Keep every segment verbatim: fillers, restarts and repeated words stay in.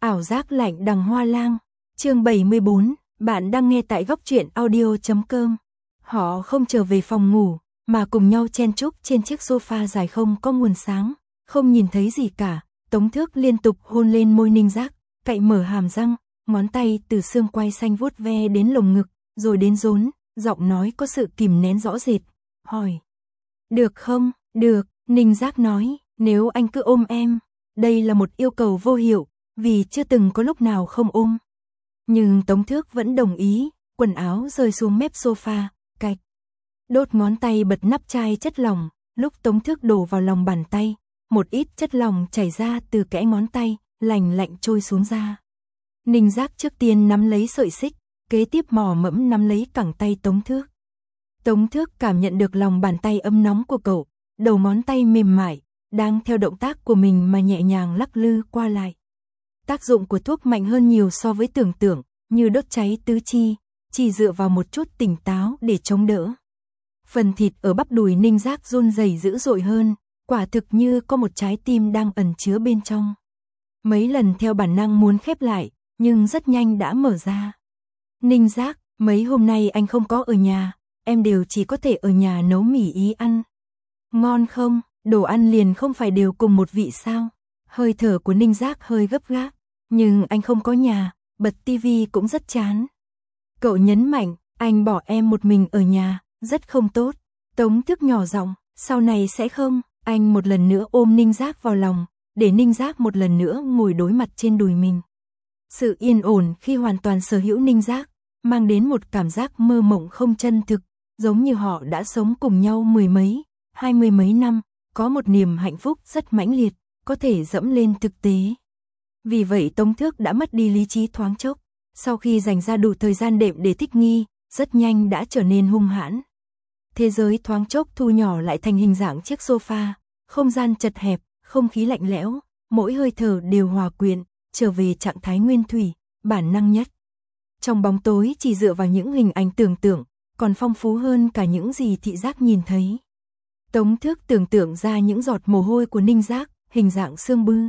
Ảo giác lạnh đằng hoa lang. Chương bảy mươi bốn, bạn đang nghe tại góc truyện audio chấm com. Họ không trở về phòng ngủ, mà cùng nhau chen chúc trên chiếc sofa dài không có nguồn sáng, không nhìn thấy gì cả. Tống Thước liên tục hôn lên môi Ninh Giác, cạy mở hàm răng, ngón tay từ xương quai xanh vuốt ve đến lồng ngực, rồi đến rốn, giọng nói có sự kìm nén rõ rệt, hỏi. Được không? Được, Ninh Giác nói, nếu anh cứ ôm em. Đây là một yêu cầu vô hiệu, vì chưa từng có lúc nào không ôm. Nhưng Tống Thước vẫn đồng ý, quần áo rơi xuống mép sofa, cạch. Đốt ngón tay bật nắp chai chất lỏng, lúc Tống Thước đổ vào lòng bàn tay, một ít chất lỏng chảy ra từ kẽ ngón tay, lành lạnh trôi xuống da. Ninh Giác trước tiên nắm lấy sợi xích, kế tiếp mò mẫm nắm lấy cẳng tay Tống Thước. Tống Thước cảm nhận được lòng bàn tay ấm nóng của cậu, đầu ngón tay mềm mại, đang theo động tác của mình mà nhẹ nhàng lắc lư qua lại. Tác dụng của thuốc mạnh hơn nhiều so với tưởng tượng, như đốt cháy tứ chi, chỉ dựa vào một chút tỉnh táo để chống đỡ. Phần thịt ở bắp đùi Ninh Giác run rẩy dữ dội hơn, quả thực như có một trái tim đang ẩn chứa bên trong. Mấy lần theo bản năng muốn khép lại, nhưng rất nhanh đã mở ra. Ninh Giác, mấy hôm nay anh không có ở nhà, em đều chỉ có thể ở nhà nấu mì ý ăn. Ngon không? Đồ ăn liền không phải đều cùng một vị sao? Hơi thở của Ninh Giác hơi gấp gáp, nhưng anh không có nhà, bật tivi cũng rất chán. Cậu nhấn mạnh, anh bỏ em một mình ở nhà, rất không tốt. Tống Thước nhỏ giọng, sau này sẽ không. Anh một lần nữa ôm Ninh Giác vào lòng, để Ninh Giác một lần nữa ngồi đối mặt trên đùi mình. Sự yên ổn khi hoàn toàn sở hữu Ninh Giác, mang đến một cảm giác mơ mộng không chân thực, giống như họ đã sống cùng nhau mười mấy, hai mươi mấy năm, có một niềm hạnh phúc rất mãnh liệt, có thể dẫm lên thực tế. Vì vậy Tống Thước đã mất đi lý trí thoáng chốc, sau khi dành ra đủ thời gian đệm để thích nghi, rất nhanh đã trở nên hung hãn. Thế giới thoáng chốc thu nhỏ lại thành hình dạng chiếc sofa, không gian chật hẹp, không khí lạnh lẽo, mỗi hơi thở đều hòa quyện, trở về trạng thái nguyên thủy, bản năng nhất. Trong bóng tối chỉ dựa vào những hình ảnh tưởng tượng, còn phong phú hơn cả những gì thị giác nhìn thấy. Tống Thước tưởng tượng ra những giọt mồ hôi của Ninh Giác, hình dạng xương bư.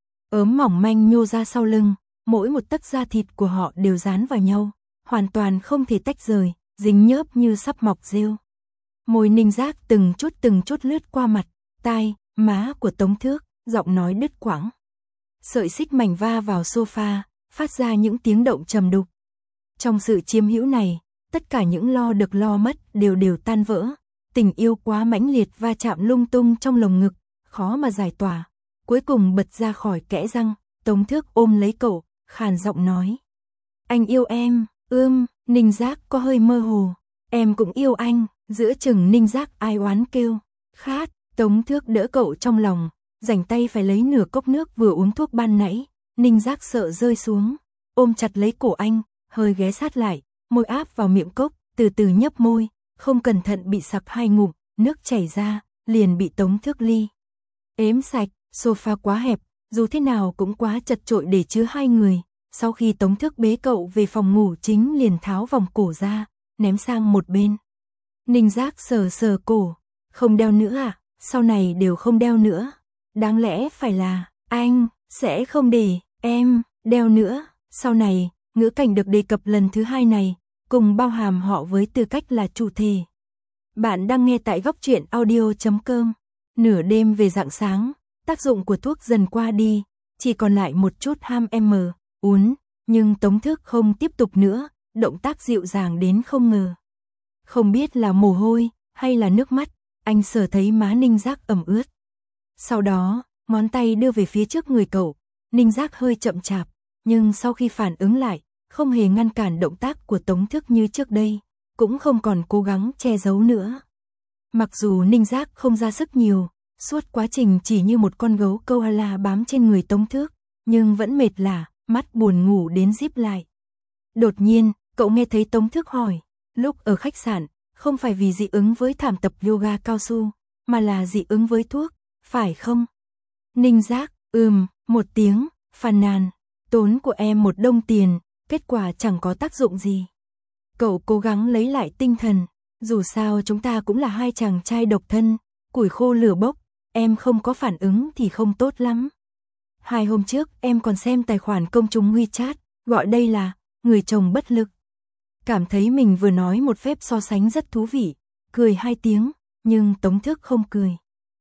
Ớm mỏng manh nhô ra sau lưng, mỗi một tấc da thịt của họ đều dán vào nhau, hoàn toàn không thể tách rời, dính nhớp như sắp mọc rêu. Môi Ninh Giác từng chút từng chút lướt qua mặt, tai, má của Tống Thước, giọng nói đứt quãng. Sợi xích mảnh va vào sofa, phát ra những tiếng động trầm đục. Trong sự chiếm hữu này, tất cả những lo được lo mất đều đều tan vỡ. Tình yêu quá mãnh liệt va chạm lung tung trong lồng ngực, khó mà giải tỏa. Cuối cùng bật ra khỏi kẽ răng, Tống Thước ôm lấy cậu, khàn giọng nói. Anh yêu em, ưm, Ninh Giác có hơi mơ hồ. Em cũng yêu anh, giữa chừng Ninh Giác ai oán kêu. Khát, Tống Thước đỡ cậu trong lòng, rảnh tay phải lấy nửa cốc nước vừa uống thuốc ban nãy. Ninh Giác sợ rơi xuống, ôm chặt lấy cổ anh, hơi ghé sát lại, môi áp vào miệng cốc, từ từ nhấp môi. Không cẩn thận bị sặc hai ngụm, nước chảy ra, liền bị Tống Thước ly ếm sạch. Sofa quá hẹp, dù thế nào cũng quá chật chội để chứa hai người. Sau khi Tống Thước bế cậu về phòng ngủ chính liền tháo vòng cổ ra, ném sang một bên. Ninh Giác sờ sờ cổ, không đeo nữa à? Sau này đều không đeo nữa. Đáng lẽ phải là, anh, sẽ không để em đeo nữa. Sau này, ngữ cảnh được đề cập lần thứ hai này, cùng bao hàm họ với tư cách là chủ thể. Bạn đang nghe tại góc truyện audio chấm com. Nửa đêm về rạng sáng, tác dụng của thuốc dần qua đi, chỉ còn lại một chút ham em uốn, nhưng Tống Thước không tiếp tục nữa, động tác dịu dàng đến không ngờ. Không biết là mồ hôi hay là nước mắt, anh sờ thấy má Ninh Giác ẩm ướt. Sau đó, ngón tay đưa về phía trước người cậu, Ninh Giác hơi chậm chạp, nhưng sau khi phản ứng lại, không hề ngăn cản động tác của Tống Thước như trước đây, cũng không còn cố gắng che giấu nữa. Mặc dù Ninh Giác không ra sức nhiều, suốt quá trình chỉ như một con gấu koala bám trên người Tống Thước, nhưng vẫn mệt lả, mắt buồn ngủ đến díp lại. Đột nhiên, cậu nghe thấy Tống Thước hỏi, lúc ở khách sạn, không phải vì dị ứng với thảm tập yoga cao su, mà là dị ứng với thuốc, phải không? Ninh Giác, ừm, một tiếng, phàn nàn, tốn của em một đồng tiền, kết quả chẳng có tác dụng gì. Cậu cố gắng lấy lại tinh thần, dù sao chúng ta cũng là hai chàng trai độc thân, củi khô lửa bốc, em không có phản ứng thì không tốt lắm. Hai hôm trước em còn xem tài khoản công chúng WeChat, gọi đây là người chồng bất lực. Cảm thấy mình vừa nói một phép so sánh rất thú vị, cười hai tiếng, nhưng Tống Thước không cười.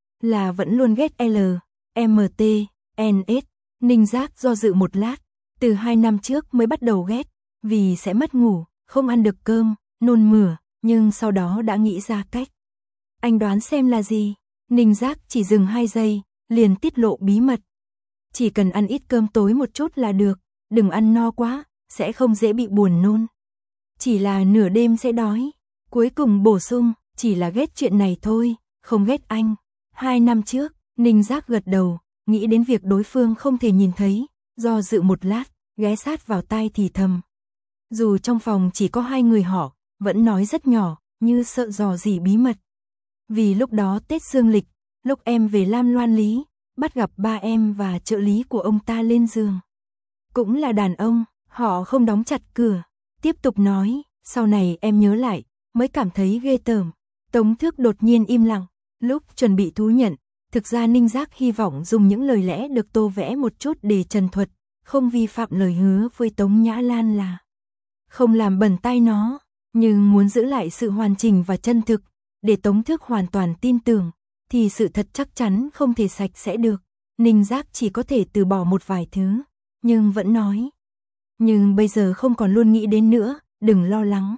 Là vẫn luôn ghét L, M T, N S, Ninh Giác do dự một lát, từ hai năm trước mới bắt đầu ghét, vì sẽ mất ngủ, không ăn được cơm, nôn mửa, nhưng sau đó đã nghĩ ra cách. Anh đoán xem là gì? Ninh Giác chỉ dừng hai giây, liền tiết lộ bí mật. Chỉ cần ăn ít cơm tối một chút là được, đừng ăn no quá, sẽ không dễ bị buồn nôn. Chỉ là nửa đêm sẽ đói. Cuối cùng bổ sung, chỉ là ghét chuyện này thôi, không ghét anh. Hai năm trước, Ninh Giác gật đầu, nghĩ đến việc đối phương không thể nhìn thấy, do dự một lát, ghé sát vào tai thì thầm. Dù trong phòng chỉ có hai người họ, vẫn nói rất nhỏ, như sợ dò gì bí mật. Vì lúc đó Tết dương lịch, lúc em về Lam Loan Lý, bắt gặp ba em và trợ lý của ông ta lên giường. Cũng là đàn ông, họ không đóng chặt cửa. Tiếp tục nói, sau này em nhớ lại, mới cảm thấy ghê tởm. Tống Thước đột nhiên im lặng, lúc chuẩn bị thú nhận, thực ra Ninh Giác hy vọng dùng những lời lẽ được tô vẽ một chút để trần thuật, không vi phạm lời hứa với Tống Nhã Lan là không làm bẩn tai nó, nhưng muốn giữ lại sự hoàn chỉnh và chân thực, để Tống Thước hoàn toàn tin tưởng, thì sự thật chắc chắn không thể sạch sẽ được. Ninh Giác chỉ có thể từ bỏ một vài thứ, nhưng vẫn nói. Nhưng bây giờ không còn luôn nghĩ đến nữa, đừng lo lắng.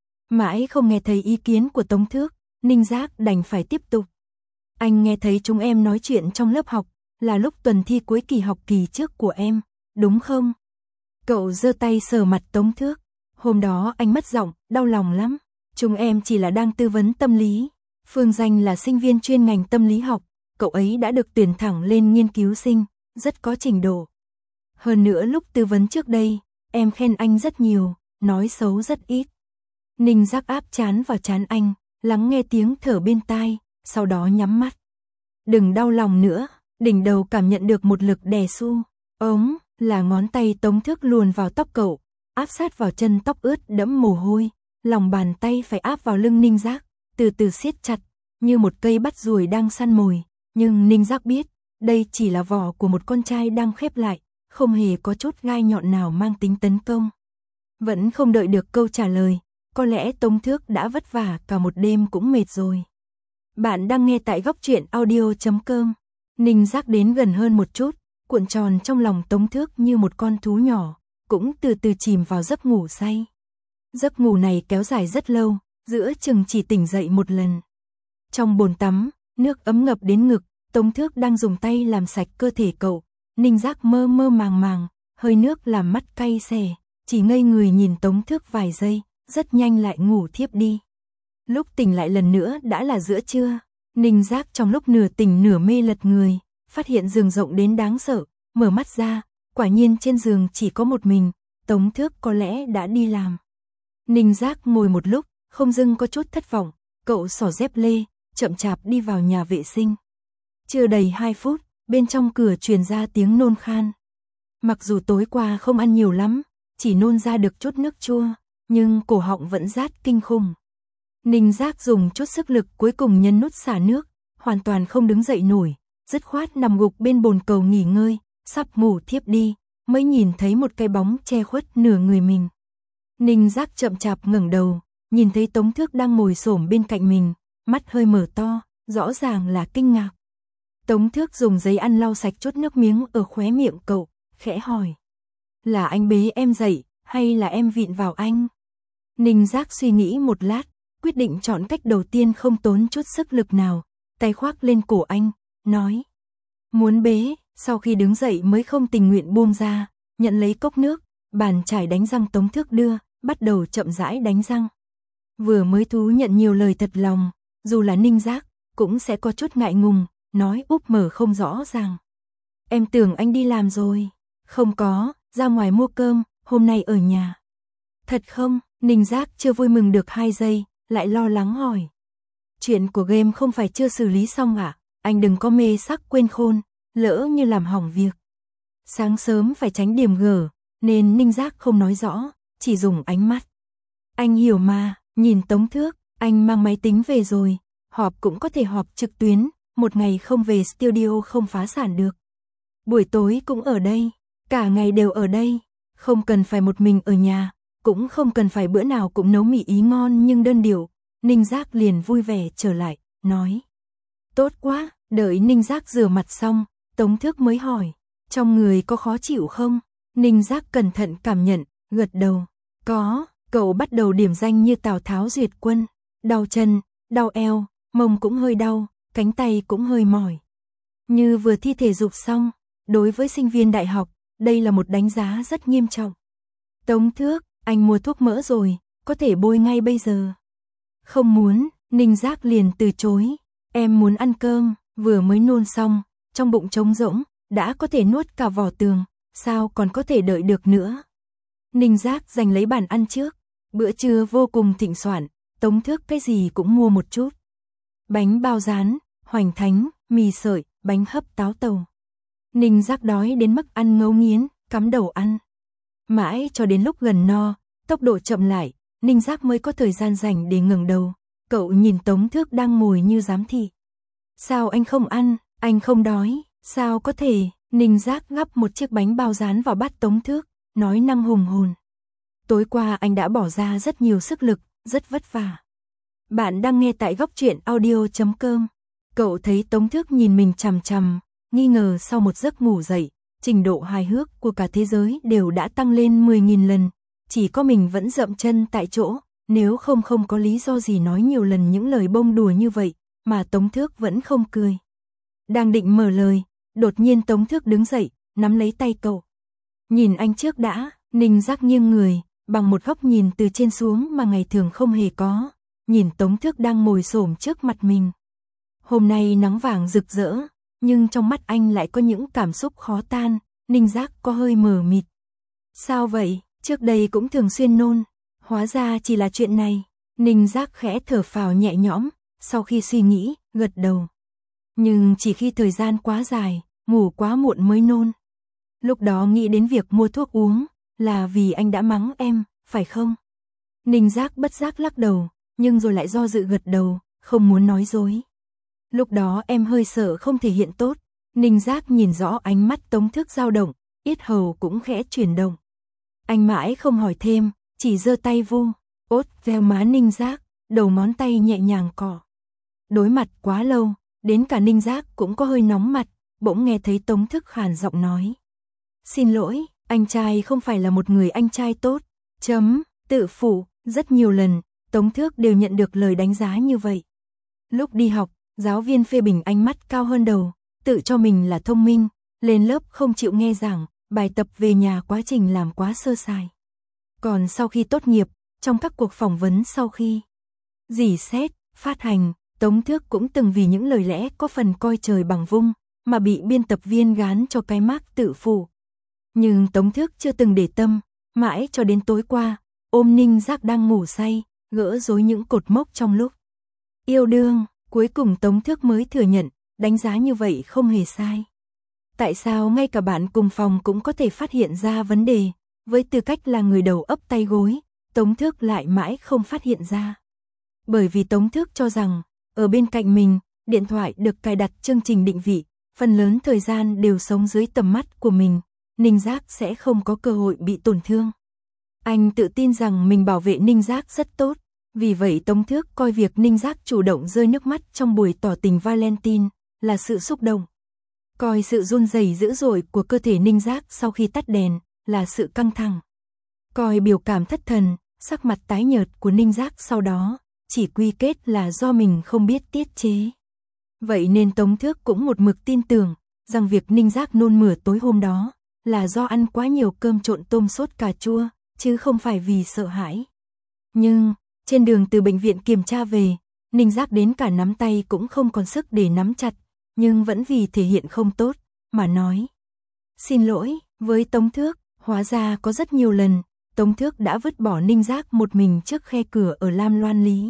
Mãi không nghe thấy ý kiến của Tống Thước, Ninh Giác đành phải tiếp tục. Anh nghe thấy chúng em nói chuyện trong lớp học, là lúc tuần thi cuối kỳ học kỳ trước của em, đúng không? Cậu giơ tay sờ mặt Tống Thước. Hôm đó anh mất giọng, đau lòng lắm. Chúng em chỉ là đang tư vấn tâm lý. Phương Danh là sinh viên chuyên ngành tâm lý học, cậu ấy đã được tuyển thẳng lên nghiên cứu sinh, rất có trình độ. Hơn nữa lúc tư vấn trước đây, em khen anh rất nhiều, nói xấu rất ít. Ninh Giác áp chán vào trán anh, lắng nghe tiếng thở bên tai, sau đó nhắm mắt. Đừng đau lòng nữa, đỉnh đầu cảm nhận được một lực đè su. Ống, là ngón tay Tống Thước luồn vào tóc cậu, áp sát vào chân tóc ướt đẫm mồ hôi, lòng bàn tay phải áp vào lưng Ninh Giác, từ từ siết chặt, như một cây bắt ruồi đang săn mồi. Nhưng Ninh Giác biết, đây chỉ là vỏ của một con trai đang khép lại, không hề có chút gai nhọn nào mang tính tấn công. Vẫn không đợi được câu trả lời, có lẽ Tống Thước đã vất vả cả một đêm cũng mệt rồi. Bạn đang nghe tại góc truyện audio chấm com. Ninh Giác đến gần hơn một chút, cuộn tròn trong lòng Tống Thước như một con thú nhỏ, cũng từ từ chìm vào giấc ngủ say. Giấc ngủ này kéo dài rất lâu, giữa chừng chỉ tỉnh dậy một lần. Trong bồn tắm, nước ấm ngập đến ngực, Tống Thước đang dùng tay làm sạch cơ thể cậu. Ninh Giác mơ mơ màng màng, hơi nước làm mắt cay xè, chỉ ngây người nhìn Tống Thước vài giây, rất nhanh lại ngủ thiếp đi. Lúc tỉnh lại lần nữa đã là giữa trưa, Ninh Giác trong lúc nửa tỉnh nửa mê lật người, phát hiện giường rộng đến đáng sợ, mở mắt ra, quả nhiên trên giường chỉ có một mình, Tống Thước có lẽ đã đi làm. Ninh Giác ngồi một lúc, không dưng có chút thất vọng, cậu xỏ dép lê, chậm chạp đi vào nhà vệ sinh. Chưa đầy hai phút, bên trong cửa truyền ra tiếng nôn khan. Mặc dù tối qua không ăn nhiều lắm, chỉ nôn ra được chút nước chua, nhưng cổ họng vẫn rát kinh khủng. Ninh Giác dùng chút sức lực cuối cùng nhấn nút xả nước, hoàn toàn không đứng dậy nổi, dứt khoát nằm gục bên bồn cầu nghỉ ngơi, sắp ngủ thiếp đi, mới nhìn thấy một cái bóng che khuất nửa người mình. Ninh Giác chậm chạp ngẩng đầu, nhìn thấy Tống Thước đang ngồi xổm bên cạnh mình, mắt hơi mở to, rõ ràng là kinh ngạc. Tống Thước dùng giấy ăn lau sạch chút nước miếng ở khóe miệng cậu, khẽ hỏi. Là anh bế em dậy, hay là em vịn vào anh? Ninh Giác suy nghĩ một lát, quyết định chọn cách đầu tiên không tốn chút sức lực nào, tay khoác lên cổ anh, nói. Muốn bế, sau khi đứng dậy mới không tình nguyện buông ra, nhận lấy cốc nước, bàn chải đánh răng Tống Thước đưa, bắt đầu chậm rãi đánh răng. Vừa mới thú nhận nhiều lời thật lòng, dù là Ninh Giác, cũng sẽ có chút ngại ngùng, nói úp mở không rõ ràng. Em tưởng anh đi làm rồi. Không có, ra ngoài mua cơm, hôm nay ở nhà. Thật không? Ninh Giác chưa vui mừng được hai giây, lại lo lắng hỏi. Chuyện của game không phải chưa xử lý xong à? Anh đừng có mê sắc quên khôn, lỡ như làm hỏng việc. Sáng sớm phải tránh điểm gở, nên Ninh Giác không nói rõ, chỉ dùng ánh mắt. Anh hiểu mà, nhìn Tống Thước, anh mang máy tính về rồi, họp cũng có thể họp trực tuyến, một ngày không về studio không phá sản được. buổi tối cũng ở đây, cả ngày đều ở đây, không cần phải một mình ở nhà, cũng không cần phải bữa nào cũng nấu mì ý ngon nhưng đơn điệu. Ninh Giác liền vui vẻ trở lại, nói. Tốt quá, đợi Ninh Giác rửa mặt xong, Tống Thước mới hỏi, trong người có khó chịu không? Ninh Giác cẩn thận cảm nhận, gật đầu, có, cậu bắt đầu điểm danh như Tào Tháo duyệt quân, đau chân, đau eo, mông cũng hơi đau, cánh tay cũng hơi mỏi. Như vừa thi thể dục xong, đối với sinh viên đại học, đây là một đánh giá rất nghiêm trọng. Tống Thước, anh mua thuốc mỡ rồi, có thể bôi ngay bây giờ. Không muốn, Ninh Giác liền từ chối, em muốn ăn cơm, vừa mới nôn xong, trong bụng trống rỗng, đã có thể nuốt cả vỏ tường, sao còn có thể đợi được nữa. Ninh Giác giành lấy bàn ăn trước, bữa trưa vô cùng thịnh soạn, Tống Thước cái gì cũng mua một chút. Bánh bao rán, hoành thánh, mì sợi, bánh hấp táo tàu. Ninh Giác đói đến mức ăn ngấu nghiến, cắm đầu ăn. Mãi cho đến lúc gần no, tốc độ chậm lại, Ninh Giác mới có thời gian rảnh để ngẩng đầu. Cậu nhìn Tống Thước đang ngồi như giám thị. Sao anh không ăn, anh không đói, sao có thể? Ninh Giác gắp một chiếc bánh bao rán vào bát Tống Thước, nói năng hùng hồn. Tối qua anh đã bỏ ra rất nhiều sức lực, rất vất vả. Bạn đang nghe tại góc truyện audio chấm com. Cậu thấy Tống Thước nhìn mình chằm chằm, nghi ngờ sau một giấc ngủ dậy, trình độ hài hước của cả thế giới đều đã tăng lên mười nghìn lần, chỉ có mình vẫn dậm chân tại chỗ, nếu không không có lý do gì nói nhiều lần những lời bông đùa như vậy, mà Tống Thước vẫn không cười. Đang định mở lời, đột nhiên Tống Thước đứng dậy, nắm lấy tay cậu. Nhìn anh trước đã, Ninh Giác nghiêng người, bằng một góc nhìn từ trên xuống mà ngày thường không hề có, nhìn Tống Thước đang ngồi xổm trước mặt mình. Hôm nay nắng vàng rực rỡ, nhưng trong mắt anh lại có những cảm xúc khó tan, Ninh Giác có hơi mờ mịt. Sao vậy, trước đây cũng thường xuyên nôn, hóa ra chỉ là chuyện này. Ninh Giác khẽ thở phào nhẹ nhõm, sau khi suy nghĩ, gật đầu. Nhưng chỉ khi thời gian quá dài, ngủ quá muộn mới nôn. Lúc đó nghĩ đến việc mua thuốc uống, là vì anh đã mắng em, phải không? Ninh Giác bất giác lắc đầu, nhưng rồi lại do dự gật đầu, không muốn nói dối. Lúc đó em hơi sợ không thể hiện tốt. Ninh Giác nhìn rõ ánh mắt Tống Thước dao động, yết hầu cũng khẽ chuyển động. Anh mãi không hỏi thêm, chỉ giơ tay vu, ốt veo má Ninh Giác, đầu ngón tay nhẹ nhàng cọ. Đối mặt quá lâu, đến cả Ninh Giác cũng có hơi nóng mặt, bỗng nghe thấy Tống Thước khàn giọng nói. Xin lỗi, anh trai không phải là một người anh trai tốt. Chấm, tự phụ, rất nhiều lần, Tống Thước đều nhận được lời đánh giá như vậy. Lúc đi học, giáo viên phê bình ánh mắt cao hơn đầu, tự cho mình là thông minh, lên lớp không chịu nghe giảng, bài tập về nhà quá trình làm quá sơ sài. Còn sau khi tốt nghiệp, trong các cuộc phỏng vấn sau khi dỉ xét, phát hành, Tống Thước cũng từng vì những lời lẽ có phần coi trời bằng vung, mà bị biên tập viên gán cho cái mác tự phụ. Nhưng Tống Thước chưa từng để tâm, mãi cho đến tối qua, ôm Ninh Giác đang ngủ say, gỡ rối những cột mốc trong lúc yêu đương, cuối cùng Tống Thước mới thừa nhận, đánh giá như vậy không hề sai. Tại sao ngay cả bạn cùng phòng cũng có thể phát hiện ra vấn đề, với tư cách là người đầu ấp tay gối, Tống Thước lại mãi không phát hiện ra. Bởi vì Tống Thước cho rằng, ở bên cạnh mình, điện thoại được cài đặt chương trình định vị, phần lớn thời gian đều sống dưới tầm mắt của mình, Ninh Giác sẽ không có cơ hội bị tổn thương. Anh tự tin rằng mình bảo vệ Ninh Giác rất tốt, vì vậy Tống Thước coi việc Ninh Giác chủ động rơi nước mắt trong buổi tỏ tình Valentine là sự xúc động. Coi sự run rẩy dữ dội của cơ thể Ninh Giác sau khi tắt đèn là sự căng thẳng. Coi biểu cảm thất thần, sắc mặt tái nhợt của Ninh Giác sau đó, chỉ quy kết là do mình không biết tiết chế. Vậy nên Tống Thước cũng một mực tin tưởng rằng việc Ninh Giác nôn mửa tối hôm đó là do ăn quá nhiều cơm trộn tôm sốt cà chua, chứ không phải vì sợ hãi. Nhưng, trên đường từ bệnh viện kiểm tra về, Ninh Giác đến cả nắm tay cũng không còn sức để nắm chặt, nhưng vẫn vì thể hiện không tốt, mà nói. Xin lỗi, với Tống Thước, hóa ra có rất nhiều lần, Tống Thước đã vứt bỏ Ninh Giác một mình trước khe cửa ở Lam Loan Lý.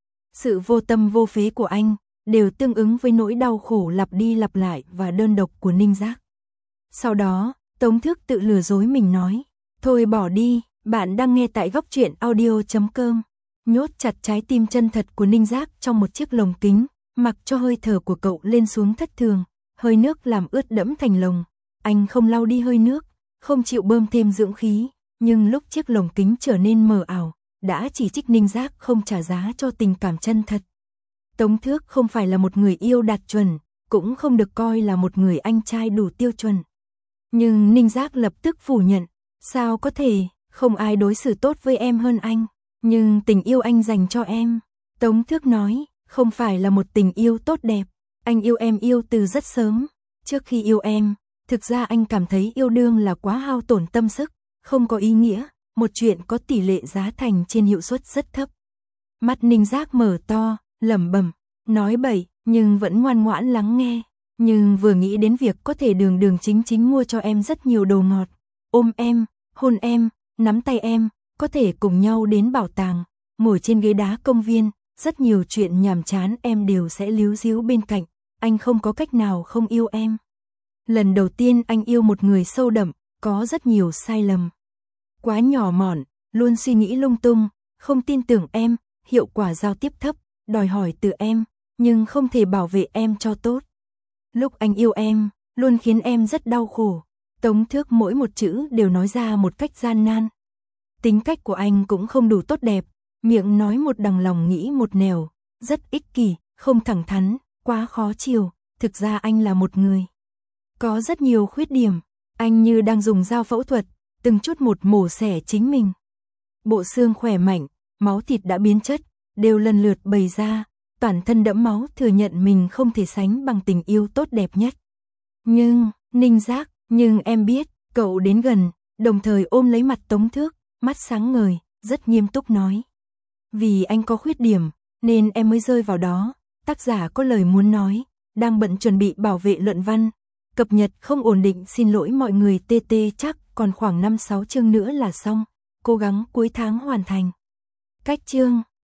Sự vô tâm vô phế của anh, đều tương ứng với nỗi đau khổ lặp đi lặp lại và đơn độc của Ninh Giác. Sau đó, Tống Thước tự lừa dối mình nói, thôi bỏ đi, bạn đang nghe tại góc truyện audio chấm com. Nhốt chặt trái tim chân thật của Ninh Giác trong một chiếc lồng kính, mặc cho hơi thở của cậu lên xuống thất thường, hơi nước làm ướt đẫm thành lồng. Anh không lau đi hơi nước, không chịu bơm thêm dưỡng khí, nhưng lúc chiếc lồng kính trở nên mờ ảo, đã chỉ trích Ninh Giác không trả giá cho tình cảm chân thật. Tống Thước không phải là một người yêu đạt chuẩn, cũng không được coi là một người anh trai đủ tiêu chuẩn. Nhưng Ninh Giác lập tức phủ nhận, sao có thể, không ai đối xử tốt với em hơn anh, nhưng tình yêu anh dành cho em, Tống Thước nói, không phải là một tình yêu tốt đẹp, anh yêu em yêu từ rất sớm, trước khi yêu em, thực ra anh cảm thấy yêu đương là quá hao tổn tâm sức, không có ý nghĩa, một chuyện có tỷ lệ giá thành trên hiệu suất rất thấp. Mắt Ninh Giác mở to, lẩm bẩm, nói bậy, nhưng vẫn ngoan ngoãn lắng nghe, nhưng vừa nghĩ đến việc có thể đường đường chính chính mua cho em rất nhiều đồ ngọt, ôm em, hôn em, nắm tay em, có thể cùng nhau đến bảo tàng, ngồi trên ghế đá công viên, rất nhiều chuyện nhàm chán em đều sẽ líu ríu bên cạnh, anh không có cách nào không yêu em. Lần đầu tiên anh yêu một người sâu đậm, có rất nhiều sai lầm. Quá nhỏ mọn, luôn suy nghĩ lung tung, không tin tưởng em, hiệu quả giao tiếp thấp, đòi hỏi từ em, nhưng không thể bảo vệ em cho tốt. Lúc anh yêu em, luôn khiến em rất đau khổ. Tống Thước mỗi một chữ đều nói ra một cách gian nan. Tính cách của anh cũng không đủ tốt đẹp, miệng nói một đằng lòng nghĩ một nẻo, rất ích kỷ, không thẳng thắn, quá khó chiều, thực ra anh là một người có rất nhiều khuyết điểm, anh như đang dùng dao phẫu thuật, từng chút một mổ xẻ chính mình. Bộ xương khỏe mạnh, máu thịt đã biến chất, đều lần lượt bày ra, toàn thân đẫm máu thừa nhận mình không thể sánh bằng tình yêu tốt đẹp nhất. Nhưng, Ninh Giác, nhưng em biết, cậu đến gần, đồng thời ôm lấy mặt Tống Thước, mắt sáng ngời, rất nghiêm túc nói. Vì anh có khuyết điểm, nên em mới rơi vào đó, tác giả có lời muốn nói, đang bận chuẩn bị bảo vệ luận văn, cập nhật không ổn định xin lỗi mọi người tê tê chắc còn khoảng năm sáu chương nữa là xong, cố gắng cuối tháng hoàn thành. Cách chương